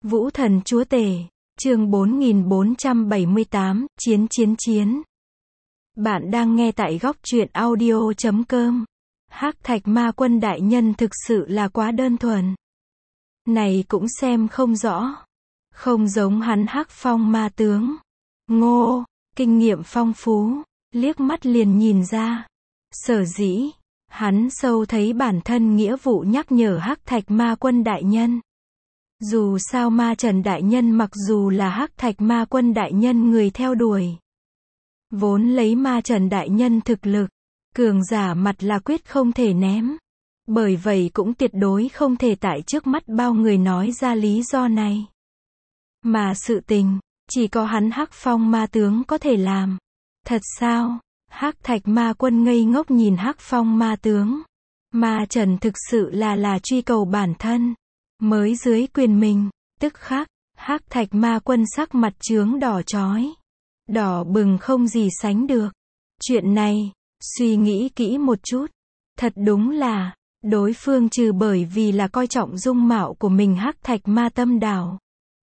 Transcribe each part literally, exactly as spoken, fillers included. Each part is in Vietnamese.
Vũ thần chúa tể, chương bốn nghìn bốn trăm bảy mươi tám, Chiến chiến chiến. Bạn đang nghe tại góc truyện audio chấm com. Hắc Thạch Ma Quân đại nhân thực sự là quá đơn thuần. Này cũng xem không rõ. Không giống hắn Hắc Phong ma tướng. Ngô, kinh nghiệm phong phú, liếc mắt liền nhìn ra. Sở dĩ, hắn sâu thấy bản thân nghĩa vụ nhắc nhở Hắc Thạch Ma Quân đại nhân. Dù sao Ma Trần đại nhân mặc dù là Hắc Thạch Ma Quân đại nhân người theo đuổi, vốn lấy Ma Trần đại nhân thực lực, cường giả mặt là quyết không thể ném. Bởi vậy cũng tuyệt đối không thể tại trước mắt bao người nói ra lý do này. Mà sự tình, chỉ có hắn Hắc Phong ma tướng có thể làm. Thật sao? Hắc Thạch Ma Quân ngây ngốc nhìn Hắc Phong ma tướng. Ma Trần thực sự là là truy cầu bản thân. Mới dưới quyền mình, tức khắc, Hắc Thạch Ma Quân sắc mặt chướng đỏ chói. Đỏ bừng không gì sánh được. Chuyện này, suy nghĩ kỹ một chút. Thật đúng là, đối phương trừ bởi vì là coi trọng dung mạo của mình Hắc Thạch Ma Tâm Đảo.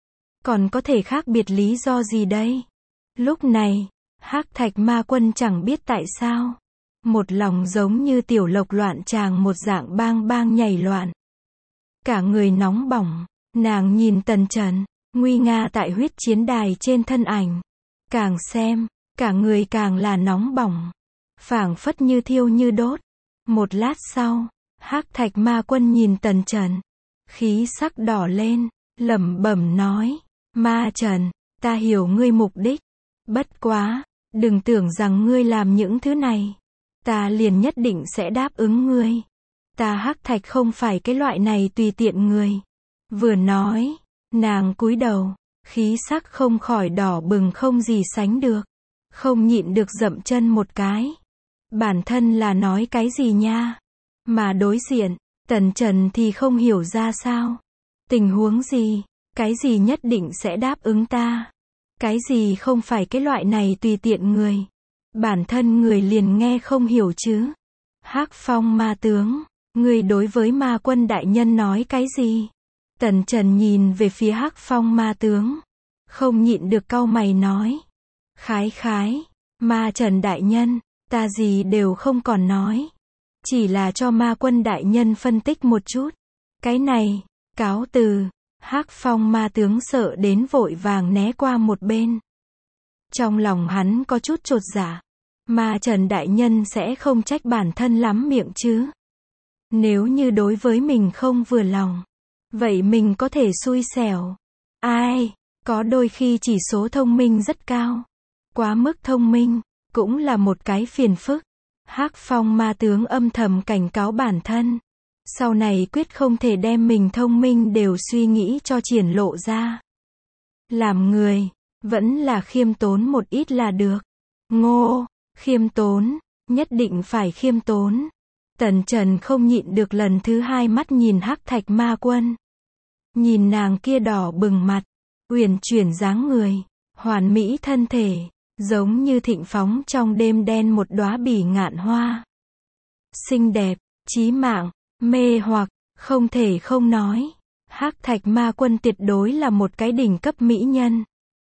Còn có thể khác biệt lý do gì đây? Lúc này, Hắc Thạch Ma Quân chẳng biết tại sao. Một lòng giống như tiểu lộc loạn tràng một dạng bang bang nhảy loạn. Cả người nóng bỏng, nàng nhìn Tần Trần, nguy nga tại huyết chiến đài trên thân ảnh. Càng xem, cả người càng là nóng bỏng. Phảng phất như thiêu như đốt. Một lát sau, Hắc Thạch Ma Quân nhìn Tần Trần. Khí sắc đỏ lên, lẩm bẩm nói. Ma Trần, ta hiểu ngươi mục đích. Bất quá, đừng tưởng rằng ngươi làm những thứ này. Ta liền nhất định sẽ đáp ứng ngươi. Ta Hắc Thạch không phải cái loại này tùy tiện người. Vừa nói, nàng cúi đầu, khí sắc không khỏi đỏ bừng không gì sánh được. Không nhịn được dậm chân một cái. Bản thân là nói cái gì nha? Mà đối diện, Tần Trần thì không hiểu ra sao. Tình huống gì? Cái gì nhất định sẽ đáp ứng ta? Cái gì không phải cái loại này tùy tiện người? Bản thân người liền nghe không hiểu chứ. Hắc Phong ma tướng, ngươi đối với Ma Quân đại nhân nói cái gì? Tần Trần nhìn về phía Hắc Phong ma tướng, không nhịn được cau mày nói. Khái khái, Ma Trần đại nhân, ta gì đều không còn nói. Chỉ là cho Ma Quân đại nhân phân tích một chút. Cái này, cáo từ. Hắc Phong ma tướng sợ đến vội vàng né qua một bên. Trong lòng hắn có chút chột dạ. Ma Trần đại nhân sẽ không trách bản thân lắm miệng chứ. Nếu như đối với mình không vừa lòng, vậy mình có thể xui xẻo. Ai, có đôi khi chỉ số thông minh rất cao. Quá mức thông minh, cũng là một cái phiền phức. Hắc Phong ma tướng âm thầm cảnh cáo bản thân. Sau này quyết không thể đem mình thông minh đều suy nghĩ cho triển lộ ra. Làm người, vẫn là khiêm tốn một ít là được. Ngô, khiêm tốn, nhất định phải khiêm tốn. Tần Trần không nhịn được lần thứ hai mắt nhìn Hắc Thạch Ma Quân. Nhìn nàng kia đỏ bừng mặt, uyển chuyển dáng người, hoàn mỹ thân thể, giống như thịnh phóng trong đêm đen một đóa bỉ ngạn hoa. Xinh đẹp, chí mạng, mê hoặc, không thể không nói. Hắc Thạch Ma Quân tuyệt đối là một cái đỉnh cấp mỹ nhân.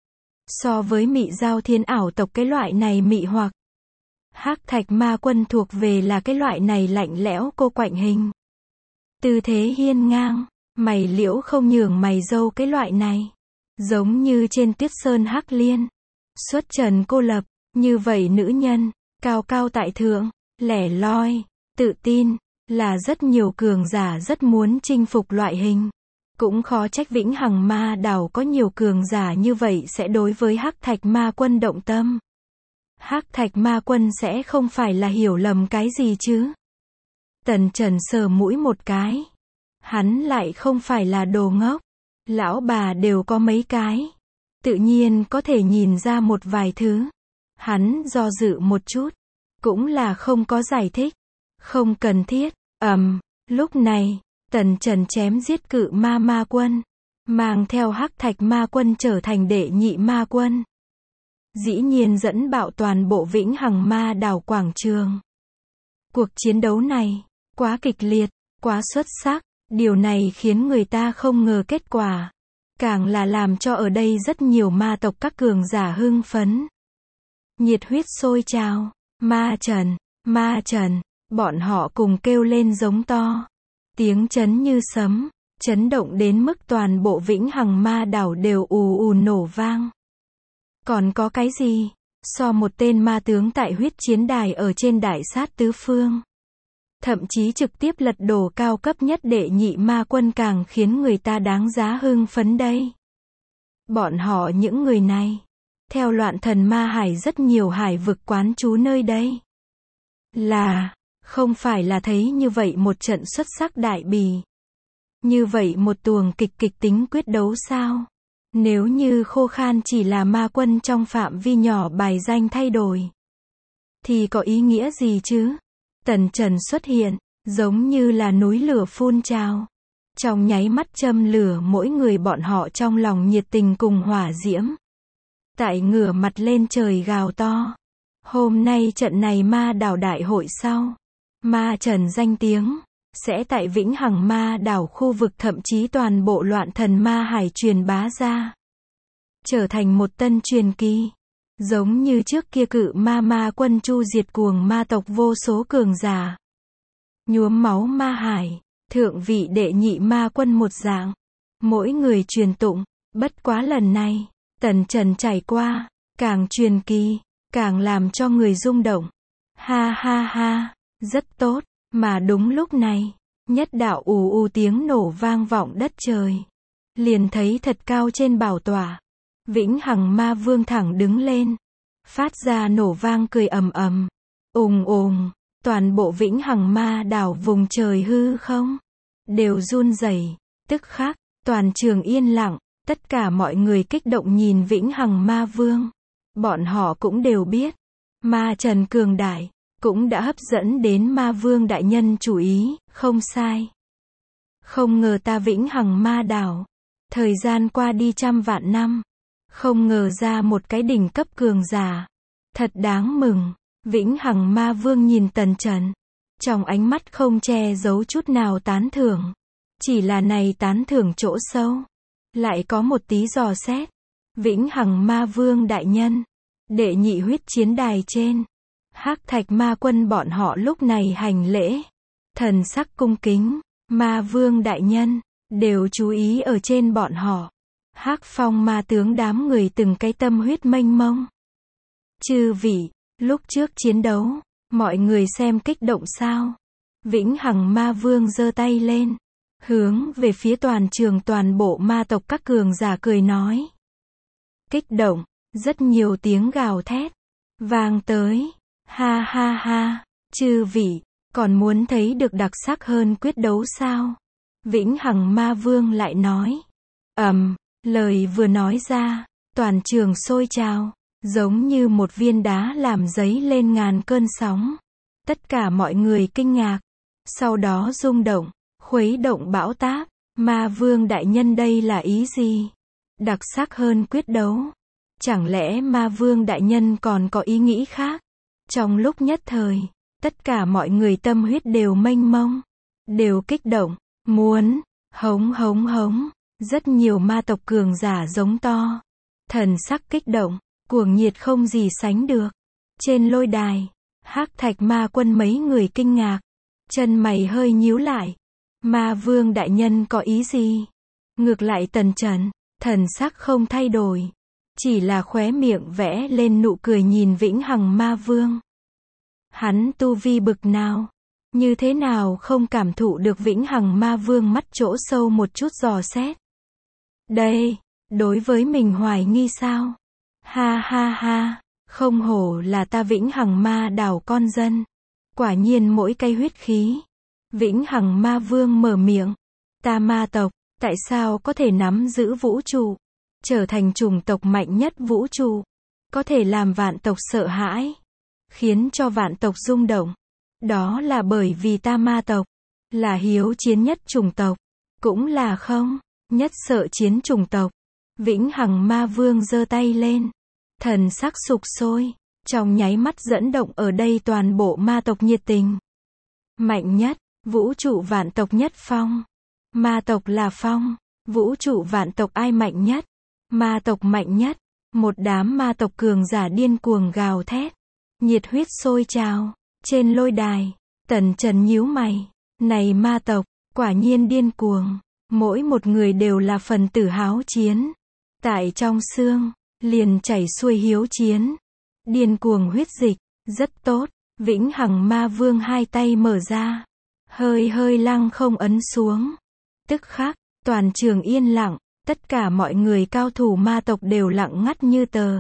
So với Mị Giao Thiên ảo tộc cái loại này mị hoặc, Hắc Thạch Ma Quân thuộc về là cái loại này lạnh lẽo cô quạnh hình. Tư thế hiên ngang, mày liễu không nhường mày râu cái loại này. Giống như trên tuyết sơn hắc liên. Xuất trần cô lập, như vậy nữ nhân, cao cao tại thượng, lẻ loi, tự tin, là rất nhiều cường giả rất muốn chinh phục loại hình. Cũng khó trách Vĩnh Hằng Ma Đảo có nhiều cường giả như vậy sẽ đối với Hắc Thạch Ma Quân động tâm. Hắc Thạch Ma Quân sẽ không phải là hiểu lầm cái gì chứ? Tần Trần sờ mũi một cái. Hắn lại không phải là đồ ngốc. Lão bà đều có mấy cái. Tự nhiên có thể nhìn ra một vài thứ. Hắn do dự một chút. Cũng là không có giải thích. Không cần thiết. Ầm, lúc này, Tần Trần chém giết Cự Ma Ma Quân. Mang theo Hắc Thạch Ma Quân trở thành đệ nhị Ma Quân. Dĩ nhiên dẫn bạo toàn bộ Vĩnh Hằng Ma Đảo quảng trường. Cuộc chiến đấu này, quá kịch liệt, quá xuất sắc. Điều này khiến người ta không ngờ kết quả. càng là làm cho ở đây rất nhiều ma tộc các cường giả hưng phấn. Nhiệt huyết sôi trào, ma trần, ma trần, bọn họ cùng kêu lên giống to. Tiếng chấn như sấm, chấn động đến mức toàn bộ Vĩnh Hằng Ma đảo đều ù ù nổ vang. Còn có cái gì? So một tên ma tướng tại huyết chiến đài ở trên đại sát tứ phương. Thậm chí trực tiếp lật đổ cao cấp nhất đệ nhị ma quân càng khiến người ta đáng giá hưng phấn đây. Bọn họ những người này, theo loạn thần ma hải rất nhiều hải vực quán trú nơi đây. Là, không phải là thấy như vậy một trận xuất sắc đại bì. Như vậy một tuồng kịch kịch tính quyết đấu sao? Nếu như Khô Khan chỉ là ma quân trong phạm vi nhỏ bài danh thay đổi, thì có ý nghĩa gì chứ? Tần Trần xuất hiện, giống như là núi lửa phun trào. Trong nháy mắt châm lửa mỗi người bọn họ trong lòng nhiệt tình cùng hỏa diễm. Tại ngửa mặt lên trời gào to. Hôm nay trận này ma đảo đại hội sau. Ma Trần danh tiếng, sẽ tại Vĩnh Hằng Ma đảo khu vực thậm chí toàn bộ loạn thần ma hải truyền bá ra. Trở thành một tân truyền kỳ. Giống như trước kia cự ma ma quân chu diệt cuồng ma tộc vô số cường giả. Nhuốm máu ma hải, thượng vị đệ nhị ma quân một dạng. Mỗi người truyền tụng, bất quá lần này, Tần Trần trải qua, càng truyền kỳ, càng làm cho người rung động. Ha ha ha, rất tốt, mà đúng lúc này, nhất đạo ù ù tiếng nổ vang vọng đất trời. Liền thấy thật cao trên bảo tọa, Vĩnh Hằng Ma Vương thẳng đứng lên, phát ra nổ vang cười ầm ầm, ùng ùng, toàn bộ Vĩnh Hằng Ma đảo vùng trời hư không đều run rẩy, tức khắc, toàn trường yên lặng, tất cả mọi người kích động nhìn Vĩnh Hằng Ma Vương. Bọn họ cũng đều biết, Ma Trần cường đại, cũng đã hấp dẫn đến Ma Vương đại nhân chú ý, không sai. Không ngờ ta Vĩnh Hằng Ma đảo, thời gian qua đi trăm vạn năm, không ngờ ra một cái đỉnh cấp cường giả. Thật đáng mừng. Vĩnh Hằng Ma Vương nhìn Tần Trần, trong ánh mắt không che giấu chút nào tán thưởng. Chỉ là này tán thưởng chỗ sâu, lại có một tí dò xét. Vĩnh Hằng Ma Vương đại nhân, đệ nhị huyết chiến đài trên, Hắc Thạch Ma Quân bọn họ lúc này hành lễ, thần sắc cung kính. Ma Vương đại nhân, đều chú ý ở trên bọn họ. Hắc Phong ma tướng đám người từng cái tâm huyết mênh mông. Chư vị, lúc trước chiến đấu, mọi người xem kích động sao? Vĩnh Hằng Ma Vương giơ tay lên, hướng về phía toàn trường toàn bộ ma tộc các cường giả cười nói. Kích động, rất nhiều tiếng gào thét vang tới. Ha ha ha, chư vị, còn muốn thấy được đặc sắc hơn quyết đấu sao? Vĩnh Hằng Ma Vương lại nói. Ầm, um, lời vừa nói ra, toàn trường sôi trào, giống như một viên đá làm dấy lên ngàn cơn sóng. Tất cả mọi người kinh ngạc, sau đó rung động, khuấy động bão táp. Ma Vương đại nhân đây là ý gì? Đặc sắc hơn quyết đấu? Chẳng lẽ Ma Vương đại nhân còn có ý nghĩ khác? Trong lúc nhất thời, tất cả mọi người tâm huyết đều mênh mông, đều kích động, muốn, hống hống hống. Rất nhiều ma tộc cường giả giống to, thần sắc kích động, cuồng nhiệt không gì sánh được. Trên lôi đài, Hắc Thạch Ma Quân mấy người kinh ngạc, chân mày hơi nhíu lại. Ma Vương đại nhân có ý gì? Ngược lại Tần Trần, thần sắc không thay đổi, chỉ là khóe miệng vẽ lên nụ cười nhìn Vĩnh Hằng Ma Vương. Hắn tu vi bực nào? Như thế nào không cảm thụ được Vĩnh Hằng Ma Vương mắt chỗ sâu một chút dò xét? Đây, đối với mình hoài nghi sao? Ha ha ha, không hổ là ta Vĩnh Hằng Ma đảo con dân. Quả nhiên mỗi cây huyết khí. Vĩnh Hằng Ma Vương mở miệng. Ta ma tộc, tại sao có thể nắm giữ vũ trụ? Trở thành chủng tộc mạnh nhất vũ trụ. Có thể làm vạn tộc sợ hãi. Khiến cho vạn tộc rung động. Đó là bởi vì ta ma tộc, là hiếu chiến nhất chủng tộc. Cũng là không, nhất sợ chiến chủng tộc. Vĩnh Hằng Ma Vương giơ tay lên. Thần sắc sục sôi. Trong nháy mắt dẫn động ở đây toàn bộ ma tộc nhiệt tình. Mạnh nhất, vũ trụ vạn tộc nhất phong. Ma tộc là phong. Vũ trụ vạn tộc ai mạnh nhất? Ma tộc mạnh nhất. Một đám ma tộc cường giả điên cuồng gào thét. Nhiệt huyết sôi trào. Trên lôi đài, Tần Trần nhíu mày. Này ma tộc, quả nhiên điên cuồng. Mỗi một người đều là phần tử háo chiến. Tại trong xương, liền chảy xuôi hiếu chiến. Điên cuồng huyết dịch, rất tốt. Vĩnh Hằng Ma Vương hai tay mở ra. Hơi hơi lăng không ấn xuống. Tức khắc, toàn trường yên lặng. Tất cả mọi người cao thủ ma tộc đều lặng ngắt như tờ.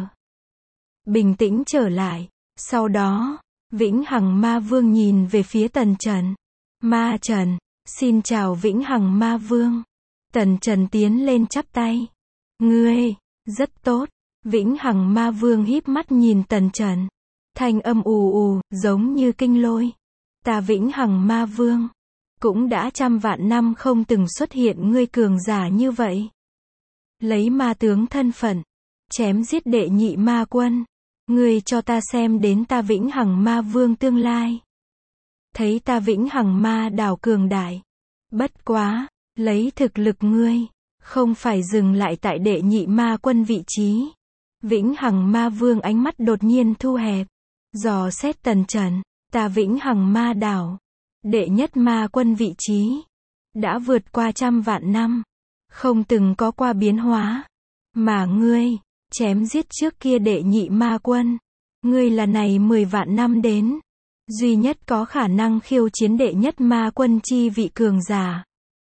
Bình tĩnh trở lại. Sau đó, Vĩnh Hằng Ma Vương nhìn về phía Tần Trần. Ma Trần, xin chào Vĩnh Hằng Ma Vương. Tần Trần tiến lên chắp tay. Ngươi, rất tốt. Vĩnh Hằng Ma Vương híp mắt nhìn Tần Trần. Thanh âm ù ù, giống như kinh lôi. Ta Vĩnh Hằng Ma Vương, cũng đã trăm vạn năm không từng xuất hiện ngươi cường giả như vậy. Lấy ma tướng thân phận, chém giết đệ nhị ma quân. Ngươi cho ta xem đến ta Vĩnh Hằng Ma Vương tương lai. Thấy ta Vĩnh Hằng Ma đảo cường đại. Bất quá, lấy thực lực ngươi, không phải dừng lại tại đệ nhị ma quân vị trí. Vĩnh Hằng Ma Vương ánh mắt đột nhiên thu hẹp. Dò xét Tần Trần, ta Vĩnh Hằng Ma đảo, đệ nhất ma quân vị trí, đã vượt qua trăm vạn năm, không từng có qua biến hóa. Mà ngươi, chém giết trước kia đệ nhị ma quân. Ngươi là này mười vạn năm đến, duy nhất có khả năng khiêu chiến đệ nhất ma quân chi vị cường giả.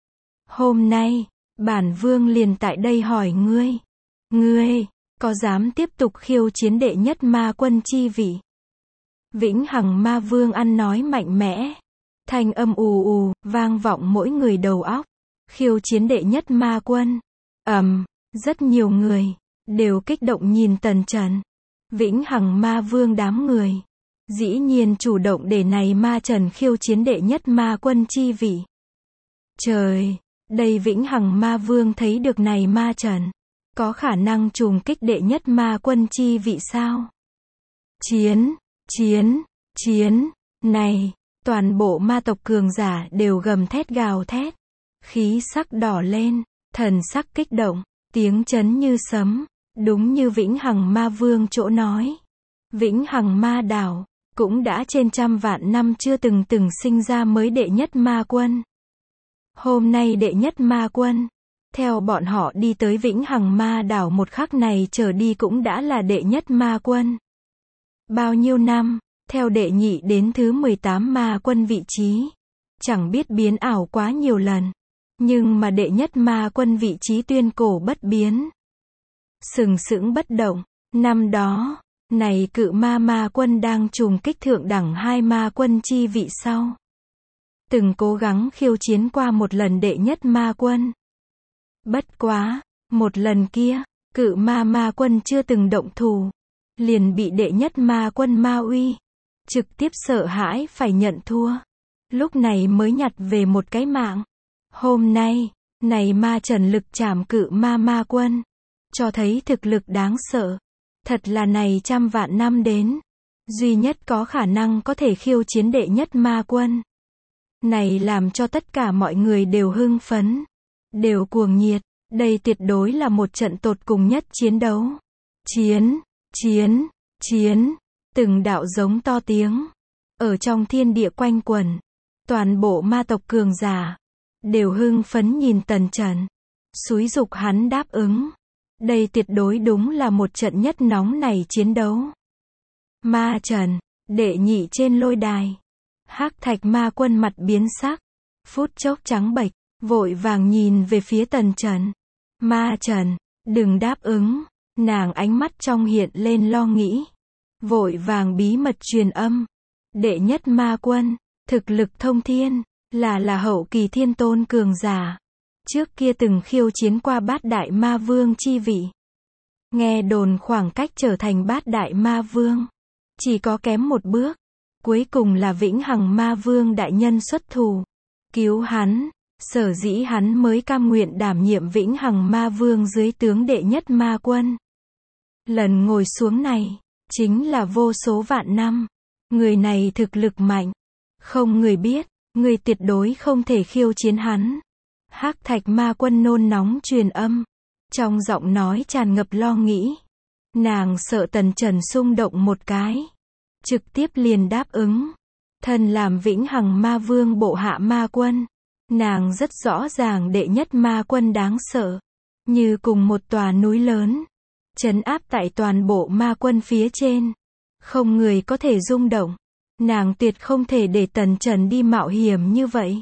Hôm nay, bản vương liền tại đây hỏi ngươi. Ngươi, có dám tiếp tục khiêu chiến đệ nhất ma quân chi vị? Vĩnh Hằng Ma Vương ăn nói mạnh mẽ. Thanh âm ù ù, vang vọng mỗi người đầu óc. Khiêu chiến đệ nhất ma quân. Ầm, um, rất nhiều người, đều kích động nhìn Tần Trần. Vĩnh Hằng Ma Vương đám người. Dĩ nhiên chủ động để này ma Trần khiêu chiến đệ nhất ma quân chi vị. Trời, đây Vĩnh Hằng Ma Vương thấy được này ma Trần. Có khả năng trùng kích đệ nhất ma quân chi vị sao? Chiến, chiến, chiến, này, toàn bộ ma tộc cường giả đều gầm thét gào thét. Khí sắc đỏ lên, thần sắc kích động, tiếng chấn như sấm, đúng như Vĩnh Hằng Ma Vương chỗ nói. Vĩnh Hằng Ma đảo, cũng đã trên trăm vạn năm chưa từng từng sinh ra mới đệ nhất ma quân. Hôm nay đệ nhất ma quân, theo bọn họ đi tới Vĩnh Hằng Ma đảo một khắc này trở đi cũng đã là đệ nhất ma quân. Bao nhiêu năm, theo đệ nhị đến thứ mười tám ma quân vị trí, chẳng biết biến ảo quá nhiều lần. Nhưng mà đệ nhất ma quân vị trí tuyên cổ bất biến. Sừng sững bất động, năm đó, này cự ma ma quân đang trùng kích thượng đẳng hai ma quân chi vị sau. Từng cố gắng khiêu chiến qua một lần đệ nhất ma quân. Bất quá, một lần kia, cự ma ma quân chưa từng động thủ, liền bị đệ nhất ma quân Ma Uy trực tiếp sợ hãi phải nhận thua. Lúc này mới nhặt về một cái mạng. Hôm nay, này ma Trần lực trảm cự ma ma quân, cho thấy thực lực đáng sợ. Thật là này trăm vạn năm đến, duy nhất có khả năng có thể khiêu chiến đệ nhất ma quân. Này làm cho tất cả mọi người đều hưng phấn, đều cuồng nhiệt. Đây tuyệt đối là một trận tột cùng nhất chiến đấu. Chiến, chiến, chiến, từng đạo giống to tiếng, ở trong thiên địa quanh quẩn. Toàn bộ ma tộc cường giả, đều hưng phấn nhìn Tần Trần, xúi giục hắn đáp ứng. Đây tuyệt đối đúng là một trận nhất nóng này chiến đấu. Ma Trần, đệ nhị trên lôi đài. Hắc Thạch ma quân mặt biến sắc, phút chốc trắng bệch, vội vàng nhìn về phía Tần Trần. Ma Trần, đừng đáp ứng. Nàng ánh mắt trong hiện lên lo nghĩ, vội vàng bí mật truyền âm. Đệ nhất ma quân, thực lực thông thiên, là là hậu kỳ thiên tôn cường giả. Trước kia từng khiêu chiến qua bát đại ma vương chi vị. Nghe đồn khoảng cách trở thành bát đại ma vương, chỉ có kém một bước. Cuối cùng là Vĩnh Hằng Ma Vương đại nhân xuất thủ, cứu hắn. Sở dĩ hắn mới cam nguyện đảm nhiệm Vĩnh Hằng Ma Vương dưới tướng đệ nhất ma quân. Lần ngồi xuống này, chính là vô số vạn năm. Người này thực lực mạnh, không người biết, người tuyệt đối không thể khiêu chiến hắn. Hắc Thạch Ma Quân nôn nóng truyền âm. Trong giọng nói tràn ngập lo nghĩ. Nàng sợ Tần Trần xung động một cái. Trực tiếp liền đáp ứng. Thân làm Vĩnh Hằng Ma Vương bộ hạ ma quân. Nàng rất rõ ràng đệ nhất ma quân đáng sợ. Như cùng một tòa núi lớn. Trấn áp tại toàn bộ ma quân phía trên. Không người có thể rung động. Nàng tuyệt không thể để Tần Trần đi mạo hiểm như vậy.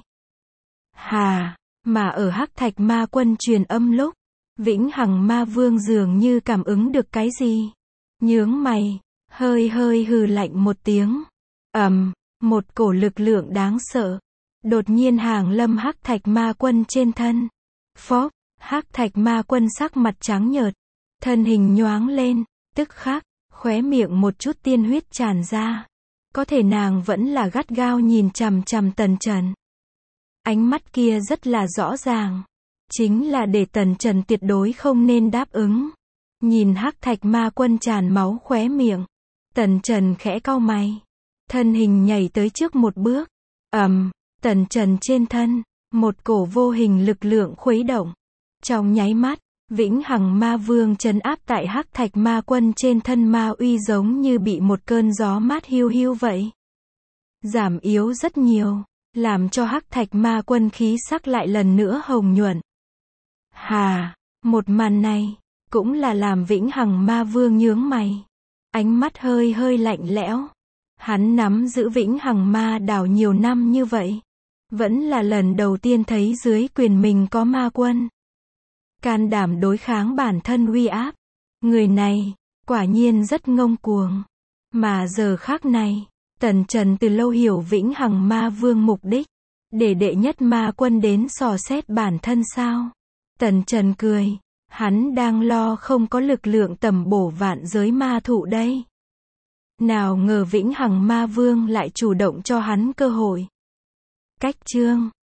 Hà, mà ở Hắc Thạch Ma Quân truyền âm lúc, Vĩnh Hằng Ma Vương dường như cảm ứng được cái gì. Nhướng mày, hơi hơi hừ lạnh một tiếng. Ầm, một cổ lực lượng đáng sợ. Đột nhiên hàng lâm Hắc Thạch Ma Quân trên thân. Phốc, Hắc Thạch Ma Quân sắc mặt trắng nhợt. Thân hình nhoáng lên, tức khắc, khóe miệng một chút tiên huyết tràn ra. Có thể nàng vẫn là gắt gao nhìn chằm chằm Tần Trần. Ánh mắt kia rất là rõ ràng. Chính là để Tần Trần tuyệt đối không nên đáp ứng. Nhìn Hắc Thạch Ma Quân tràn máu khóe miệng. Tần Trần khẽ cau mày. Thân hình nhảy tới trước một bước. Ầm, Tần Trần trên thân. Một cổ vô hình lực lượng khuấy động. Trong nháy mắt, Vĩnh Hằng Ma Vương trấn áp tại Hắc Thạch Ma Quân trên thân ma uy giống như bị một cơn gió mát hiu hiu vậy. Giảm yếu rất nhiều, làm cho Hắc Thạch Ma Quân khí sắc lại lần nữa hồng nhuận. Hà, một màn này, cũng là làm Vĩnh Hằng Ma Vương nhướng mày. Ánh mắt hơi hơi lạnh lẽo. Hắn nắm giữ Vĩnh Hằng Ma đảo nhiều năm như vậy. Vẫn là lần đầu tiên thấy dưới quyền mình có ma quân. Can đảm đối kháng bản thân uy áp. Người này, quả nhiên rất ngông cuồng. Mà giờ khắc này, Tần Trần từ lâu hiểu Vĩnh Hằng Ma Vương mục đích. Để đệ nhất ma quân đến dò xét bản thân sao? Tần Trần cười. Hắn đang lo không có lực lượng tầm bổ vạn giới ma thụ đây. Nào ngờ Vĩnh Hằng Ma Vương lại chủ động cho hắn cơ hội. Cách chương